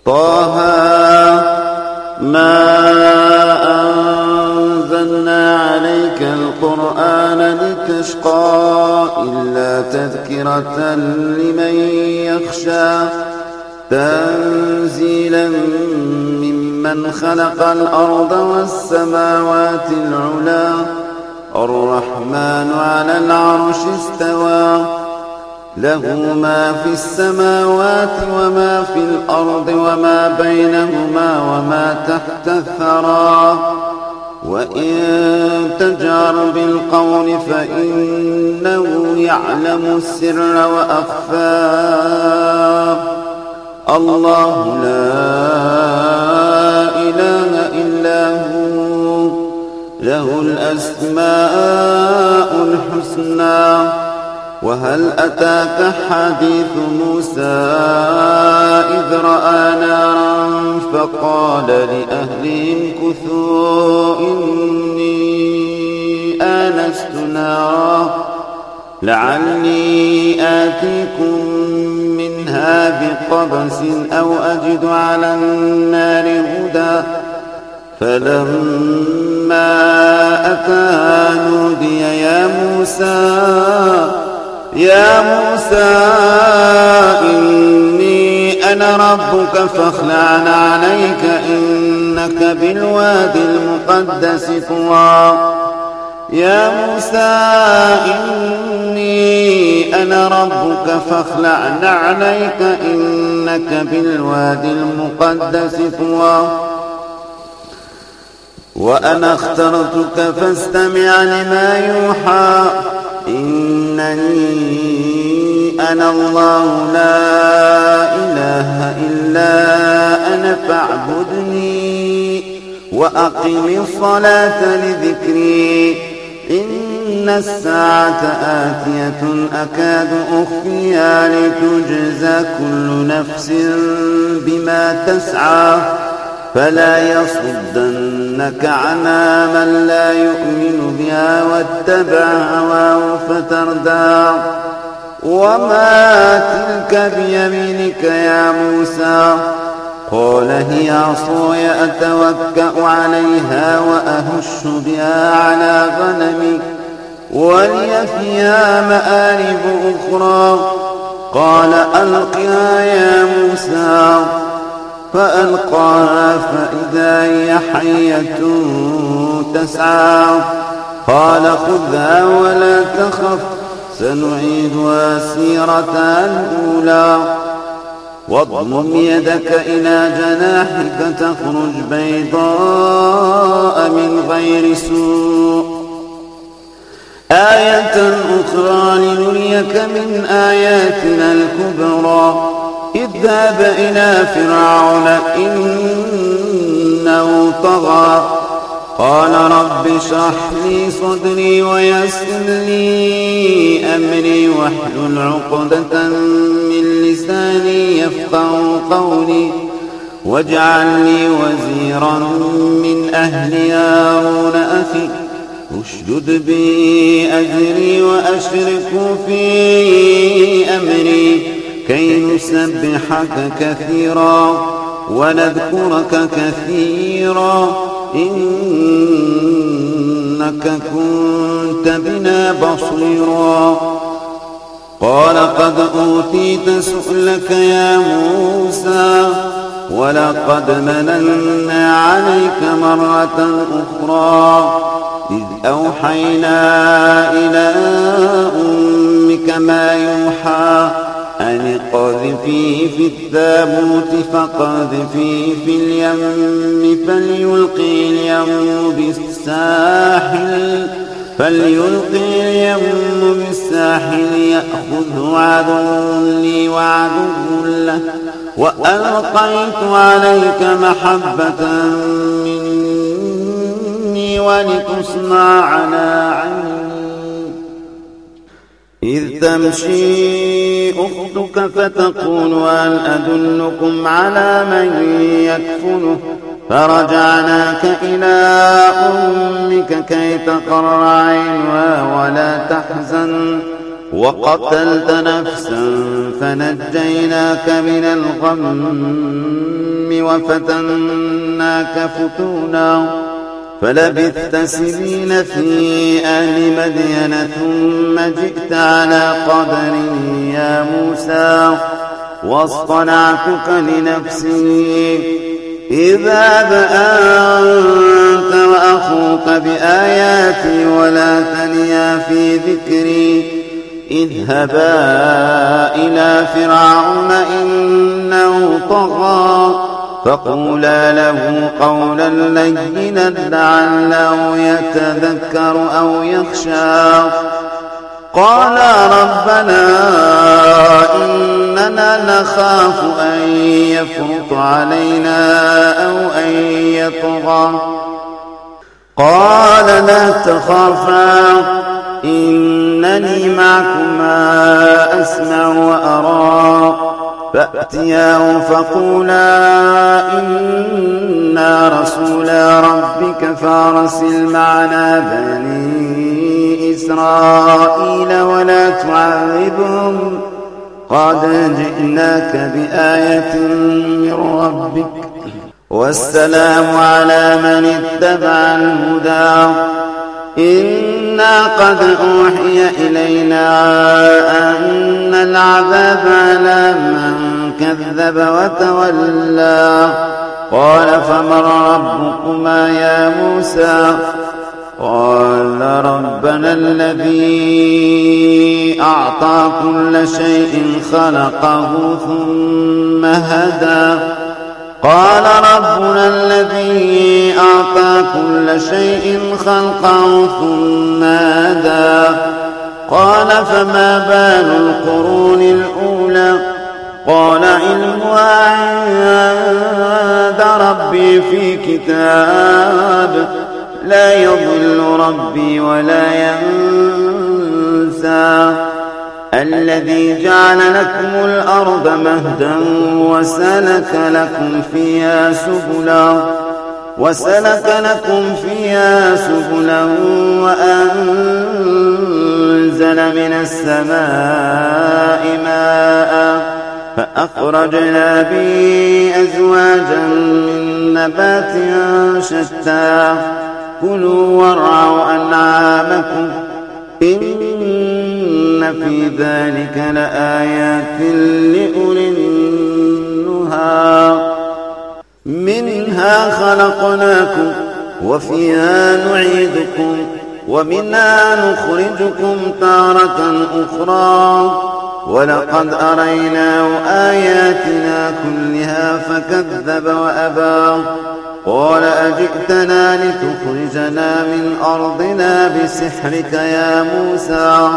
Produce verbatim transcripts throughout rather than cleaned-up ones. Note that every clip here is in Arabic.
طه ما أنزلنا عليك القرآن لتشقى إلا تذكرة لمن يخشى تنزيلا ممن خلق الأرض والسماوات العلى الرحمن على العرش استوى له ما في السماوات وما في الأرض وما بينهما وما تحت الثرى وإن تجهر بالقول فإنه يعلم السر وأخفى الله لا إله إلا هو له الأسماء الحسنى وهل أتاك حديث موسى إذ رأى نارا فقال لأهلهم كثوا إني آنست نارا لعلي آتيكم منها بقبس أو أجد على النار هدى فلما أتاها نودي يا موسى يا موسى إني أنا ربك فاخلع عليك إنك بالوادي المقدس طوى يا موسى إني أنا ربك فاخلع عليك إنك بالوادي المقدس طوى وأنا اخترتك فاستمع لما يوحى إنني أنا الله لا إله إلا أنا فاعبدني وأقم الصلاة لذكري إن الساعة آتية أكاد أخفيها لتجزى كل نفس بما تسعى فلا يصدنك عنها من لا يؤمن بها واتبع هواه فتردى وما تلك بيمينك يا موسى قال هي عصاي أتوكأ عليها وأهش بها على غنمي ولي فيها مآرب أخرى قال ألقها يا موسى فألقاها فإذا هي حية تسعى قال خذها ولا تخف سنعيدها سيرتها الأولى واضمم يدك إلى جناحك تخرج بيضاء من غير سوء آية أخرى لنريك من آياتنا الكبرى اذهب إلى فرعون إنه طغى قال رب اشرح لي صدري ويسر لي أمري واحلل عقدة من لساني يفقهوا قولي واجعل لي وزيرا من أهلي هارون أخي اشدد بي أجري وأشركه في أمري كي نسبحك كثيرا ونذكرك كثيرا إنك كنت بنا بصيرا قال قد أوتيت سؤلك يا موسى ولقد مننا عليك مرة أخرى إذ أوحينا إلى أمك ما يوحى أن اقذفيه في التابوت فقذفيه في اليم فليلقي اليم بالساحل فليلقي اليم بالساحل يأخذه عدو لي وعدو له وألقيت عليك محبة مني ولتصنع على عيني إذ تمشي أختك فتقول هل أدلكم على من يكفله فرجعناك إلى أمك كي تقر عينها ولا تحزن وقتلت نفسا فنجيناك من الغم وفتناك فتونا فلبثت سنين في أهل مدين ثم جئت على قدر يا موسى واصطنعتك لنفسي اذهب أنت وأخوك بآياتي ولا تنيا في ذكري اذهبا إلى فرعون إنه طغى فقولا له قولا لينا لعله يتذكر أو يخشى قالا ربنا إننا نخاف أن يفرط علينا أو أن يطغى قال لا تخافا إنني معكما أسمع وأرى فأتياه فقولا إنا رسولا ربك فارسل معنا بني إسرائيل ولا تعذبهم قد جئناك بآية من ربك والسلام على من اتبع الهدى إنا قد أوحي إلينا أن العذاب على من كذب وتولى قال فمن ربكما يا موسى قال ربنا الذي أعطى كل شيء خلقه ثم هدى قال ربنا الذي أعطى كل شيء خلقه ثم هدى قال فما بال القرون الأولى قال علمها عند ربي في كتاب لا يضل ربي ولا ينسى الذي جعل لكم الأرض مهدا وسلك لكم فيها سبلا وسلك لكم فيها سبلا وأنزل من السماء ماء فأخرجنا به أزواجا من نبات شتى كلوا وارعوا أنعامكم إن في ذلك لآيات لأولي النهى منها خلقناكم وفيها نعيدكم ومنها نخرجكم تارة أخرى ولقد أريناه آياتنا كلها فكذب وأبى قال أجئتنا لتخرجنا من أرضنا بسحرك يا موسى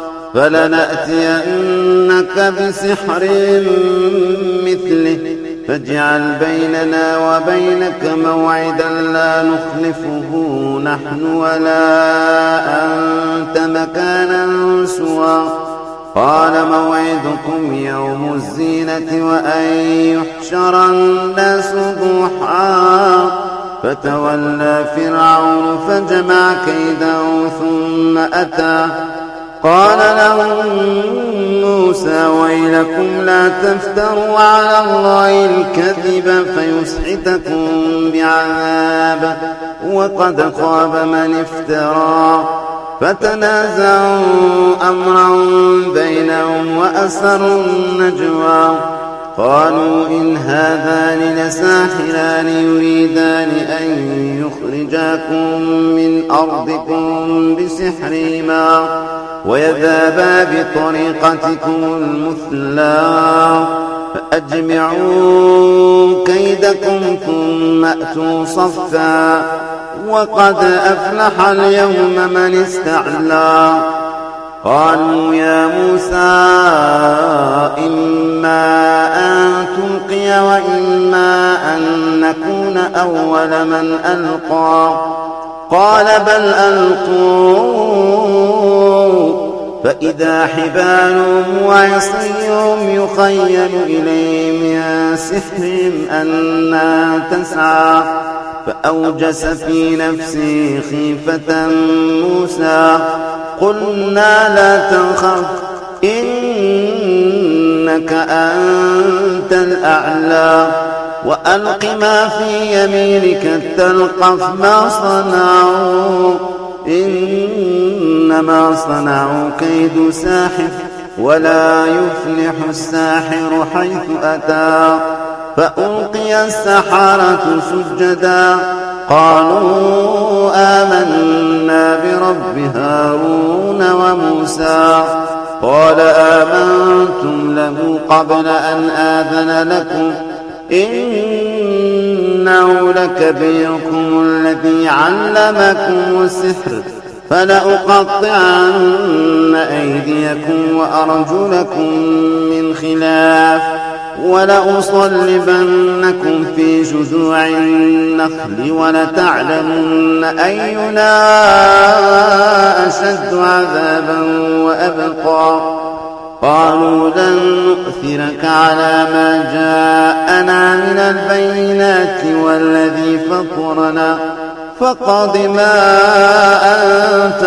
فلنأتينك بسحر مثله فاجعل بيننا وبينك موعدا لا نخلفه نحن ولا أنت مكانا سوى قال موعدكم يوم الزينة وأن يحشر الناس ضحى فتولى فرعون فجمع كيده ثم أتى قال لهم موسى ويلكم لا تفتروا على الله الكذب فيسحتكم بعذاب وقد خاب من افترى فتنازعوا أمرا بينهم وأسروا النجوى قالوا إن هذان لساحران يريدان أن يخرجاكم من أرضكم بسحرهما ويذهبا بطريقتكم المثلى فأجمعوا كيدكم ثم أتوا صفا وقد أفلح اليوم من استعلى قالوا يا موسى إما أن تلقي وإما أن نكون أول من ألقى قال بل ألقوا فإذا حبالهم وعصيهم يخيل إليه من سحرهم أنها تسعى فأوجس في نفسه خيفة موسى قلنا لا تخف إنك أنت الأعلى وألق ما في يمينك تلقف ما صنعوا إنما صنعوا كيد ساحر ولا يفلح الساحر حيث أتى. فألقي السحرة سجدا قالوا آمنا برب هارون وموسى. قال آمنتم له قبل أن آذن لكم إنه لكبيركم الذي علمكم السحر فلأقطعن أيديكم وأرجلكم من خلاف ولأصلبنكم في جذوع النخل ولتعلمن أينا أشد عذابا وأبقى. قالوا لن نؤثرك على ما جاءنا من البينات والذي فطرنا فقض ما أنت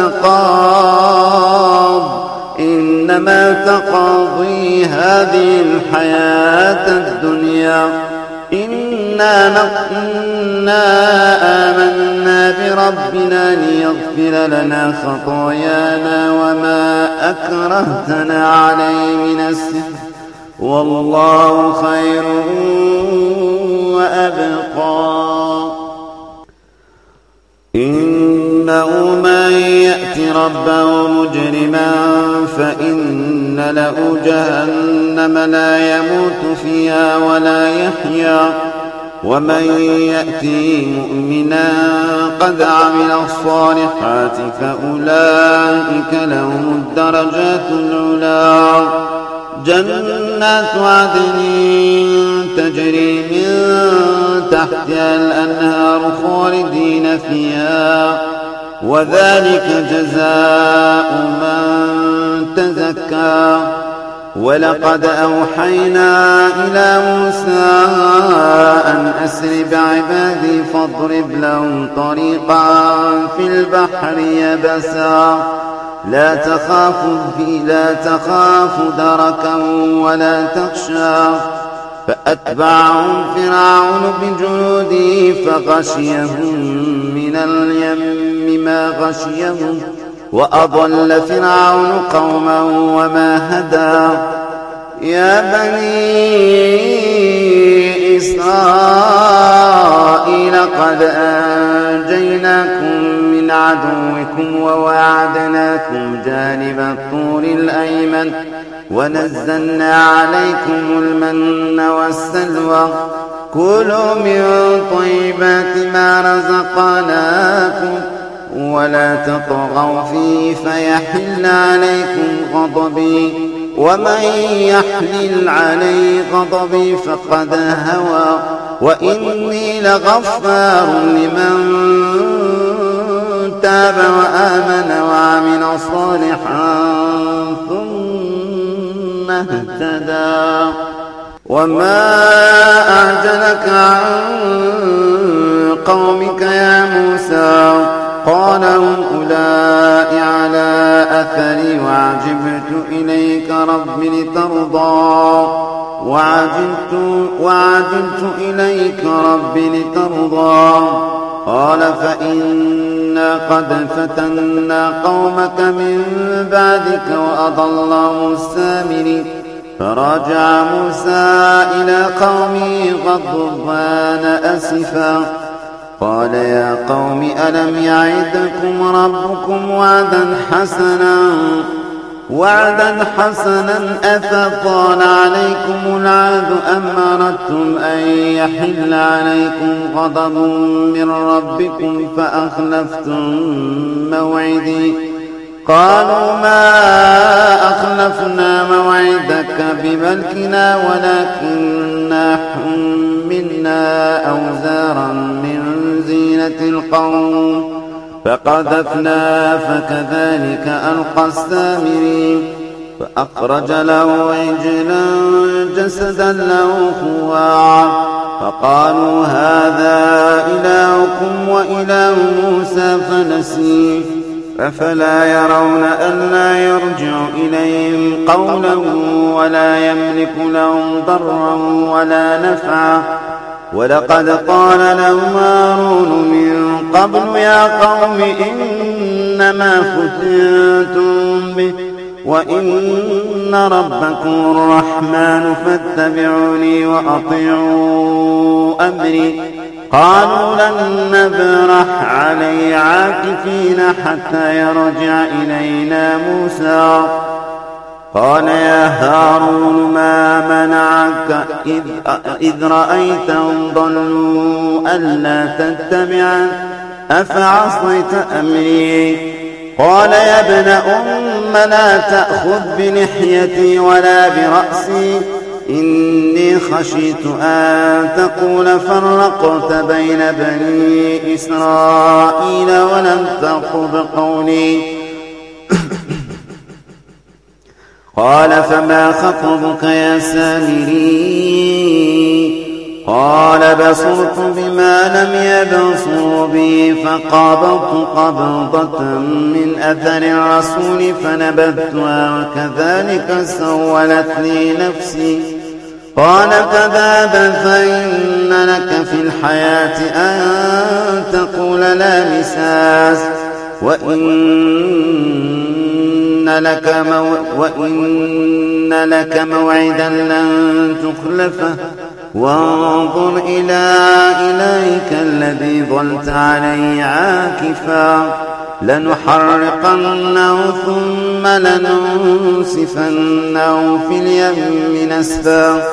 قاض إنما تقضي هذه الحياة الدنيا إنا آمنا بربنا ليغفر لنا خطايانا وما أكرهتنا عليه من السحر والله خير وأبقى. إنه من يأت ربه مجرما فإن له جهنم لا يموت فيها ولا يحيا ومن يأتي مؤمنا قد عمل الصالحات فأولئك لهم الدرجات العلى جنات عدن تجري من تحتها الأنهار خالدين فيها وذلك جزاء من تزكى. ولقد أوحينا إلى موسى أن أسر بعبادي فاضرب لهم طريقا في البحر يبسا لا تخاف لا تخاف دركا ولا تخشى. فأتبعهم فرعون بجنوده فغشيهم من اليم ما غشيهم وأضل فرعون قومه وما هدى. يا بني إسرائيل قد أنجيناكم من عدوكم وواعدناكم جانب الطور الأيمن ونزلنا عليكم المن والسلوى كلوا من طيبات ما رزقناكم ولا تطغوا فيه فيحل عليكم غضبي ومن يحلل عليه غضبي فقد هوى وإني لغفار لمن تاب وآمن وعمل صالحا ثم اهتدى. وما أعجلك عن قومك يا موسى قال هم أولئك على أثري وعجبت إليك رب لترضى وعجبت, وعجبت إليك رب لترضى. قال فإنا قد فتنا قومك من بعدك وأضلهم السامري. فرجع موسى إلى قومه غضبان أسفا قال يا قوم ألم يعدكم ربكم وعدا حسنا وعدا حسنا أفطال عليكم العهد أم أردتم أن يحل عليكم غضب من ربكم فأخلفتم موعدي. قالوا ما أخلفنا موعدك بملكنا ولكننا حملنا أوزارا من زينة القوم فقذفنا فكذلك ألقى السامري. فأخرج له عجلا جسدا له خوار فقالوا هذا إلهكم وإله موسى فنسيه أفلا يرون ألا يرجع إليهم قولا ولا يملك لهم ضرا ولا نفعا ولقد قال لهم هارون من قبل يا قوم إنما فتنتم به وإن ربكم الرحمن فاتبعوني وأطيعوا أمري قالوا لن نبرح عليه عاكفين حتى يرجع إلينا موسى قال يا هارون ما منعك إذ, إذ رأيتهم ضلوا ألا تتبعا أفعصيت أمري قال يا ابن أم لا تأخذ بلحيتي ولا برأسي إني خشيت أن تقول فرقت بين بني إسرائيل ولم تأخذ قولي قال فما خطبك يا سامري قال بصرت بما لم يبصروا به فقبضت قبضة من أثر الرسول فنبذتها وكذلك سولت لي نفسي قال فذهب فإن لك في الحياة أن تقول لا مساس وإن لك, مو وإن لك موعدا لن تخلفه وانظر إلى إلهك الذي ظلت عليه عاكفا لنحرقنه ثم لننسفنه في اليم نسفا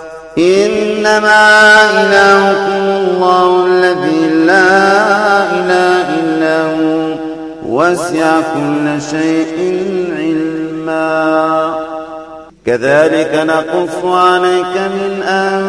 إنما إلهكم الله الذي لا إله إلا هو وسع كل شيء علما كذلك نقص عليك من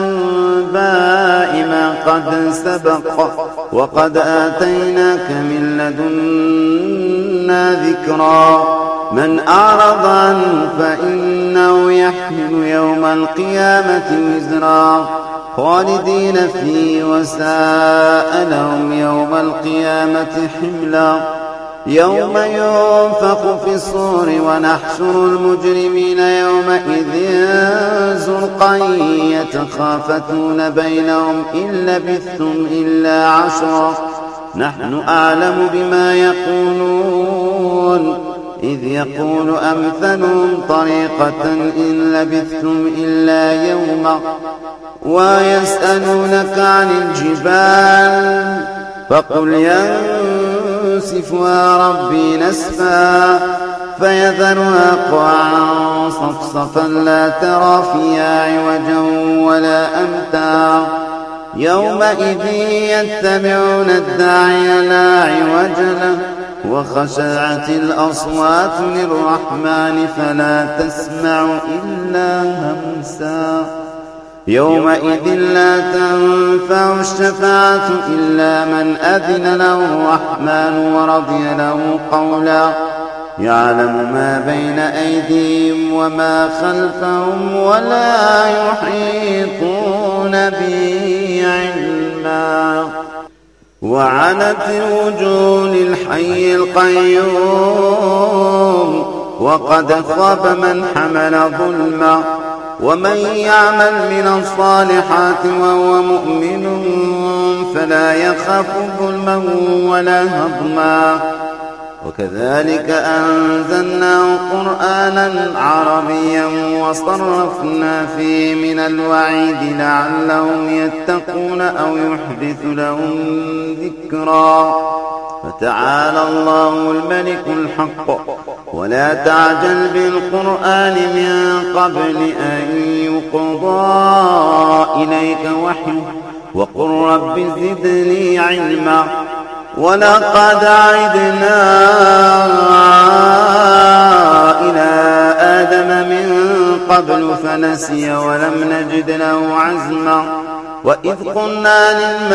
أنباء ما قد سبق وقد آتيناك من لدنا ذكرا من أعرض عنه فإنه يحمل يوم القيامة وزرا خالدين فيه وساء لهم يوم القيامة حملا يوم ينفخ في الصور ونحشر المجرمين يومئذ زرقا يتخافتون بينهم إن لبثتم إلا عشرا نحن أعلم بما يقولون إذ يقول أمثلهم طريقة إن لبثتم إلا يوما ويسألونك عن الجبال فقل ينسفها ربي نسفا فيذرها قاعا صفصفا لا ترى فيها عوجا ولا أمتا يومئذ يتبعون الداعي لا عوج له وخشعت الأصوات للرحمن فلا تسمع إلا همسا يومئذ لا تنفع الشفاعة إلا من أذن له الرحمن ورضي له قولا يعلم ما بين أيديهم وما خلفهم ولا يحيطون به علما وعنت الوجوه للحي القيوم وقد خاب من حمل ظلما ومن يعمل من الصالحات وهو مؤمن فلا يخاف ظلما ولا هضما وكذلك أنزلناه قرآنا عربيا وصرفنا فيه من الوعيد لعلهم يتقون أو يحدث لهم ذكرا فتعالى الله الملك الحق ولا تعجل بالقرآن من قبل أن يقضى إليك وحيه وقل رب زدني علما ولقد عهدنا إلى آدم من قبل فنسي ولم نجد له عزما وإذ قلنا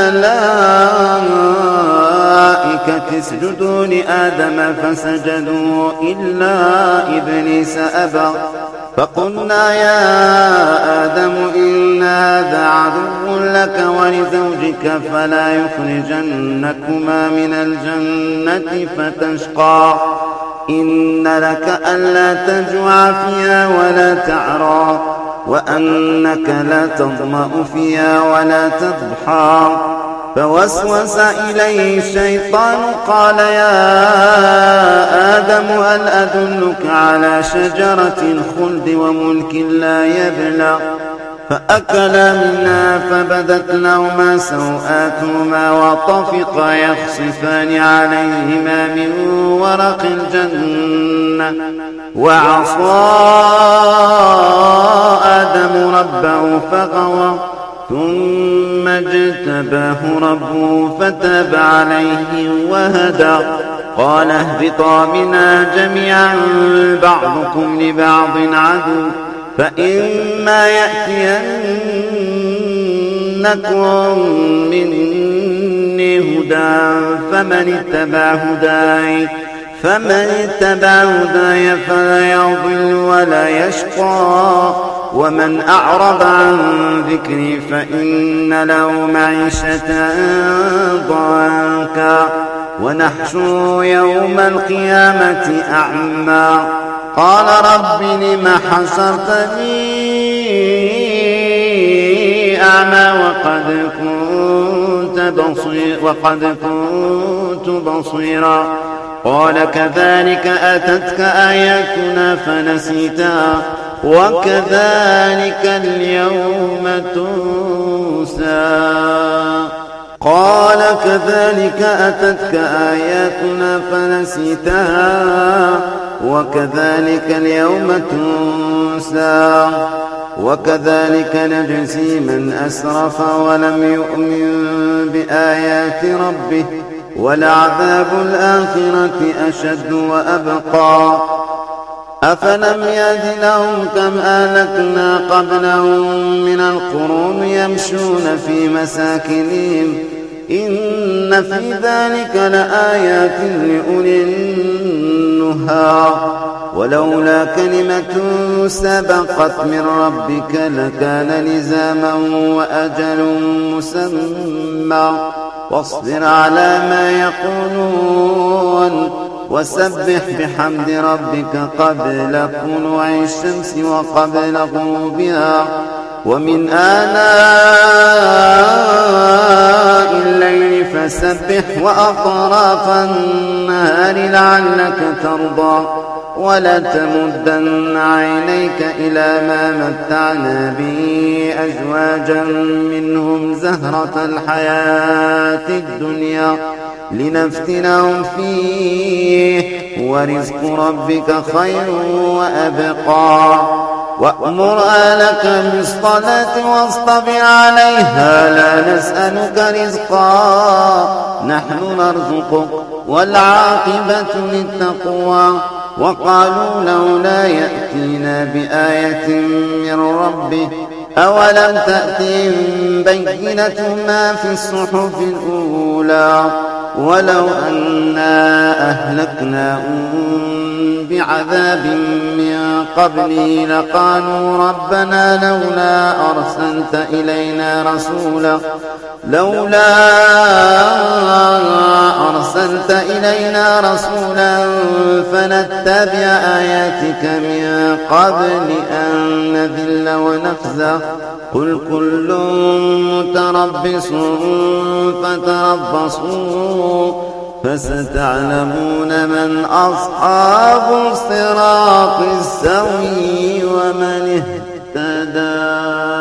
للملائكة اسجدوا لآدم فسجدوا إلا إبليس أبى فقلنا يا آدم إن هذا عدو لك ولزوجك فلا يخرجنكما من الجنة فتشقى إن لك ألا تجوع فيها ولا تعرى وأنك لا تظمأ فيها ولا تضحى. فوسوس إليه الشيطان قال يا آدم هل أدلك على شجرة الخلد وملك لا يبلى؟ فأكلا منها فبدت لهما سوآتهما وطفقا يخصفان عليهما من ورق الجنة. وعصى آدم ربه فغوى ثم اجتباه ربه فتاب عليه وهدى. قال اهبطا منها جميعا بعضكم لبعض عدو فإما يأتينكم مني هدى فمن اتبع هداي فمن اتبع هداي فلا يضل ولا يشقى ومن أعرض عن ذكري فإن له معيشة ضنكا ونحشره يوم القيامة أعمى. قال رب لم حشرتني أعمى وقد كنت بصير وقد كنت بصيرا. قال كذلك أتتك آياتنا فنسيتها وكذلك اليوم تنسى. قال كذلك أتتك آياتنا فنسيتها وكذلك اليوم تنسى. وكذلك نجزي من أسرف ولم يؤمن بآيات ربه ولعذاب الآخرة أشد وأبقى. أفلم يهد لهم كم أهلكنا قبلهم من القرون يمشون في مساكنهم إن في ذلك لآيات لأولي النهى. ولولا كلمة سبقت من ربك لكان لزاما وأجل مسمى. واصبر على ما يقولون وسبح بحمد ربك قبل طلوع الشمس وقبل غروبها ومن آناء الليل فسبح وأطراف النهار لعلك ترضى. ولا تمدن عينيك إلى ما متعنا به أزواجا منهم زهرة الحياة الدنيا لنفتنهم فيه ورزق ربك خير وأبقى. وأمر أهلك بالصلاة واصطبر عليها لا نسألك رزقا نحن نرزقك والعاقبة للتقوى. وقالوا لولا يأتينا بآية من ربه أولم تأتهم بينة ما في الصحف الأولى ولو أنا أهلكناهم بعذاب من قبله لقالوا ربنا لولا أرسلت إلينا رسولا لولا أرسلت إلينا رسولا فنتبع آياتك من قبل أن نذل ونخزى. قل كل متربص فتربصوا فستعلمون من أصحاب الصراط السوي ومن اهتدى.